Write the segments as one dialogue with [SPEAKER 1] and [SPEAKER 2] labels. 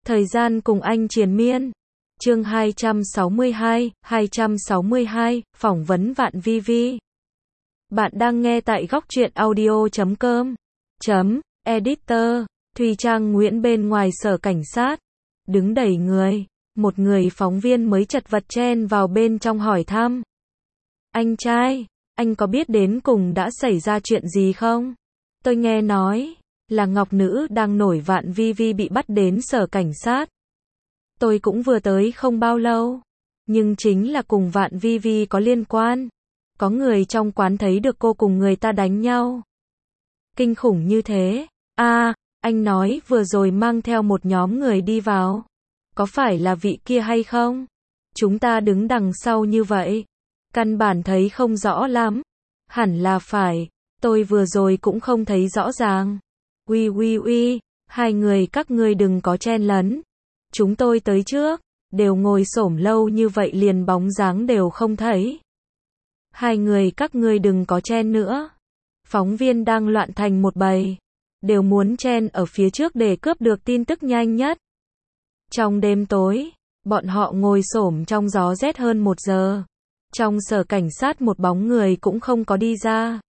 [SPEAKER 1] Thời gian cùng anh triền miên. Chương 262, phỏng vấn Vạn Vi Vi. Bạn đang nghe tại góc truyện audio.com. Editor, Thùy Trang Nguyễn bên ngoài sở cảnh sát. Đứng đẩy người. Một người phóng viên mới chật vật chen vào bên trong hỏi thăm. Anh trai, anh có biết đến cùng đã xảy ra chuyện gì không? Tôi nghe nói là Ngọc Nữ đang nổi Vạn Vi Vi bị bắt đến sở cảnh sát. Tôi cũng vừa tới không bao lâu. Nhưng chính là cùng Vạn Vi Vi có liên quan. Có người trong quán thấy được cô cùng người ta đánh nhau. Kinh khủng như thế. Anh nói vừa rồi mang theo một nhóm người đi vào. Có phải là vị kia hay không? Chúng ta đứng đằng sau như vậy. Căn bản thấy không rõ lắm. Hẳn là phải. Tôi vừa rồi cũng không thấy rõ ràng. Uy, hai người các ngươi đừng có chen lấn. Chúng tôi tới trước, đều ngồi xổm lâu như vậy liền bóng dáng đều không thấy. Hai người các ngươi đừng có chen nữa. Phóng viên đang loạn thành một bầy, đều muốn chen ở phía trước để cướp được tin tức nhanh nhất. Trong đêm tối, bọn họ ngồi xổm trong gió rét hơn 1 giờ. Trong sở cảnh sát một bóng người cũng không có đi ra.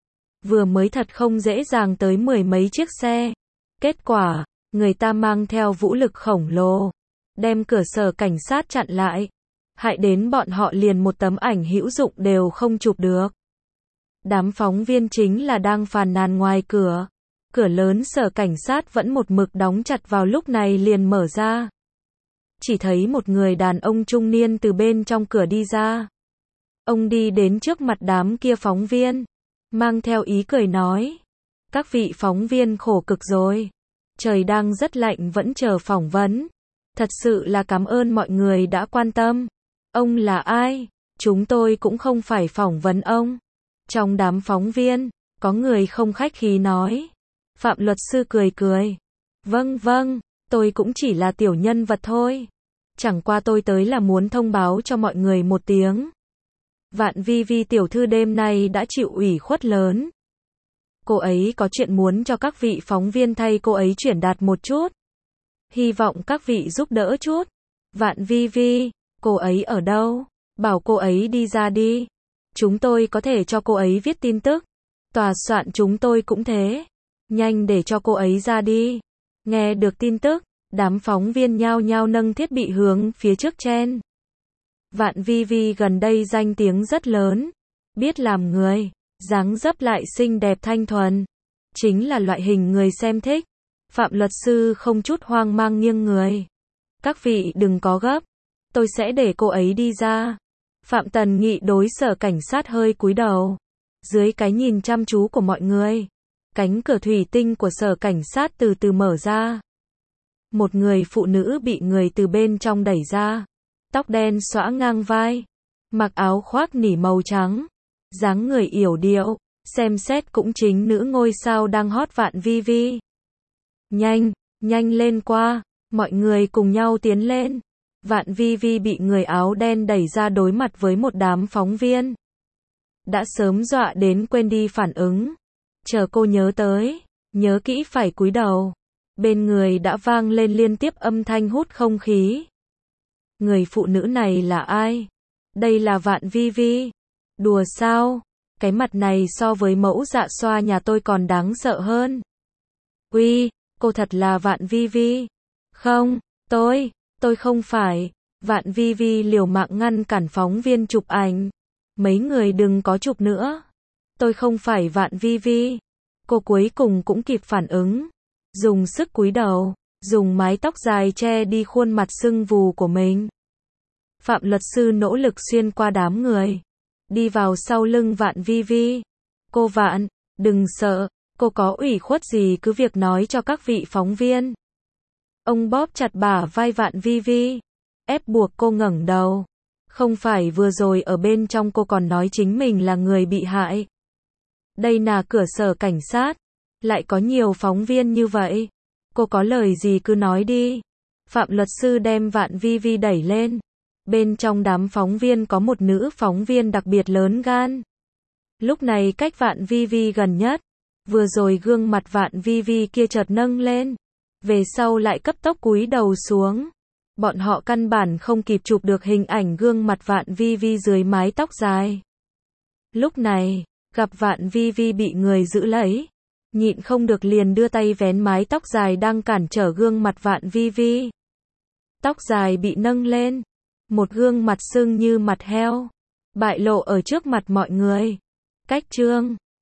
[SPEAKER 1] Vừa mới thật không dễ dàng tới 10 mấy chiếc xe. Kết quả, người ta mang theo vũ lực khổng lồ, đem cửa sở cảnh sát chặn lại. Hại đến bọn họ liền một tấm ảnh hữu dụng đều không chụp được. Đám phóng viên chính là đang phàn nàn ngoài cửa. Cửa lớn sở cảnh sát vẫn một mực đóng chặt vào lúc này liền mở ra. Chỉ thấy một người đàn ông trung niên từ bên trong cửa đi ra. Ông đi đến trước mặt đám kia phóng viên, mang theo ý cười nói. Các vị phóng viên khổ cực rồi. Trời đang rất lạnh vẫn chờ phỏng vấn. Thật sự là cảm ơn mọi người đã quan tâm. Ông là ai? Chúng tôi cũng không phải phỏng vấn ông. Trong đám phóng viên, có người không khách khí nói. Phạm luật sư cười cười. Vâng, tôi cũng chỉ là tiểu nhân vật thôi. Chẳng qua tôi tới là muốn thông báo cho mọi người một tiếng. Vạn Vi Vi tiểu thư đêm nay đã chịu ủy khuất lớn. Cô ấy có chuyện muốn cho các vị phóng viên thay cô ấy chuyển đạt một chút. Hy vọng các vị giúp đỡ chút. Vạn Vi Vi, cô ấy ở đâu? Bảo cô ấy đi ra đi. Chúng tôi có thể cho cô ấy viết tin tức. Tòa soạn chúng tôi cũng thế. Nhanh để cho cô ấy ra đi. Nghe được tin tức, đám phóng viên nhao nhao nâng thiết bị hướng phía trước chen. Vạn Vi Vi gần đây danh tiếng rất lớn. Biết làm người, dáng dấp lại xinh đẹp thanh thuần. Chính là loại hình người xem thích. Phạm luật sư không chút hoang mang nghiêng người. Các vị đừng có gấp. Tôi sẽ để cô ấy đi ra. Phạm Tần Nghị đối sở cảnh sát hơi cúi đầu. Dưới cái nhìn chăm chú của mọi người, cánh cửa thủy tinh của sở cảnh sát từ từ mở ra. Một người phụ nữ bị người từ bên trong đẩy ra. Tóc đen xõa ngang vai. Mặc áo khoác nỉ màu trắng. Dáng người yểu điệu. Xem xét cũng chính nữ ngôi sao đang hot Vạn Vi Vi. Nhanh lên qua. Mọi người cùng nhau tiến lên. Vạn Vi Vi bị người áo đen đẩy ra đối mặt với một đám phóng viên. Đã sớm dọa đến quên đi phản ứng. Chờ cô nhớ tới. Nhớ kỹ phải cúi đầu. Bên người đã vang lên liên tiếp âm thanh hút không khí. Người phụ nữ này là ai? Đây là Vạn Vi Vi. Đùa sao? Cái mặt này so với mẫu dạ xoa nhà tôi còn đáng sợ hơn. Uy, cô thật là Vạn Vi Vi. Không, tôi không phải. Vạn Vi Vi liều mạng ngăn cản phóng viên chụp ảnh. Mấy người đừng có chụp nữa. Tôi không phải Vạn Vi Vi. Cô cuối cùng cũng kịp phản ứng. Dùng sức cúi đầu, dùng mái tóc dài che đi khuôn mặt sưng vù của mình. Phạm luật sư nỗ lực xuyên qua đám người. Đi vào sau lưng Vạn Vi Vi. Cô Vạn, đừng sợ. Cô có ủy khuất gì cứ việc nói cho các vị phóng viên. Ông bóp chặt bả vai Vạn Vi Vi. Ép buộc cô ngẩng đầu. Không phải vừa rồi ở bên trong cô còn nói chính mình là người bị hại. Đây là cửa sở cảnh sát. Lại có nhiều phóng viên như vậy. Cô có lời gì cứ nói đi. Phạm luật sư đem Vạn Vi Vi đẩy lên. Bên trong đám phóng viên có một nữ phóng viên đặc biệt lớn gan. Lúc này cách Vạn Vi Vi gần nhất. Vừa rồi gương mặt Vạn Vi Vi kia chợt nâng lên. về sau lại cấp tốc cúi đầu xuống. Bọn họ căn bản không kịp chụp được hình ảnh gương mặt Vạn Vi Vi dưới mái tóc dài. Lúc này, gặp Vạn Vi Vi bị người giữ lấy, nhịn không được liền đưa tay vén mái tóc dài đang cản trở gương mặt Vạn Vi Vi. Tóc dài bị nâng lên, một gương mặt sưng như mặt heo, bại lộ ở trước mặt mọi người. Cách chương